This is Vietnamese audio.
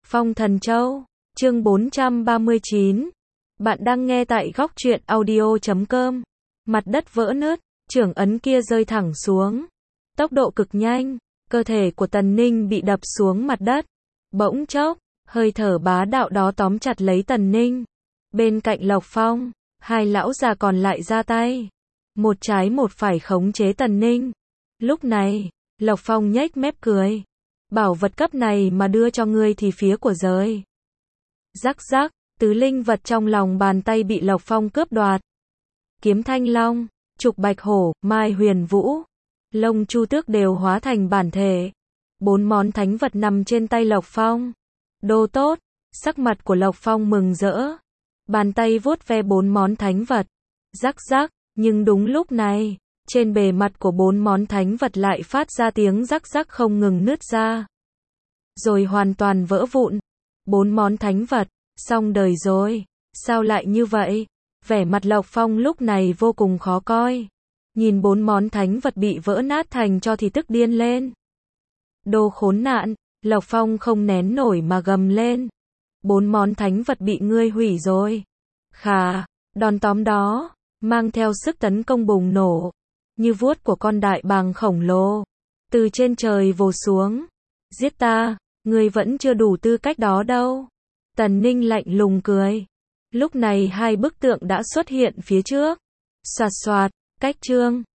Phong Thần Châu, chương 439. Bạn đang nghe tại góc truyện audio.com. Mặt đất vỡ nứt, chưởng ấn kia rơi thẳng xuống. Tốc độ cực nhanh, cơ thể của Tần Ninh bị đập xuống mặt đất. Bỗng chốc, hơi thở bá đạo đó tóm chặt lấy Tần Ninh. Bên cạnh Lộc Phong, hai lão già còn lại ra tay. Một trái một phải khống chế Tần Ninh. Lúc này, Lộc Phong nhếch mép cười. Bảo vật cấp này mà đưa cho ngươi thì phía của giới. Rắc rắc, tứ linh vật trong lòng bàn tay bị Lộc Phong cướp đoạt. Kiếm Thanh Long, Trục Bạch Hổ, Mai Huyền Vũ, Lông Chu Tước đều hóa thành bản thể. 4 món thánh vật nằm trên tay Lộc Phong. Đồ tốt, sắc mặt của Lộc Phong mừng rỡ. Bàn tay vuốt ve 4 món thánh vật. Rắc rắc, nhưng đúng lúc này, trên bề mặt của 4 món thánh vật lại phát ra tiếng rắc rắc không ngừng nứt ra. Rồi hoàn toàn vỡ vụn. 4 món thánh vật, xong đời rồi. Sao lại như vậy? Vẻ mặt Lộc Phong lúc này vô cùng khó coi. Nhìn 4 món thánh vật bị vỡ nát thành cho thì tức điên lên. Đồ khốn nạn, Lộc Phong không nén nổi mà gầm lên. 4 món thánh vật bị ngươi hủy rồi. Khà, đòn tóm đó, mang theo sức tấn công bùng nổ. Như vuốt của con đại bàng khổng lồ. Từ trên trời vồ xuống. Giết ta, ngươi vẫn chưa đủ tư cách đó đâu. Tần Ninh lạnh lùng cười. Lúc này hai bức tượng đã xuất hiện phía trước. Xoạt xoạt, cách chương.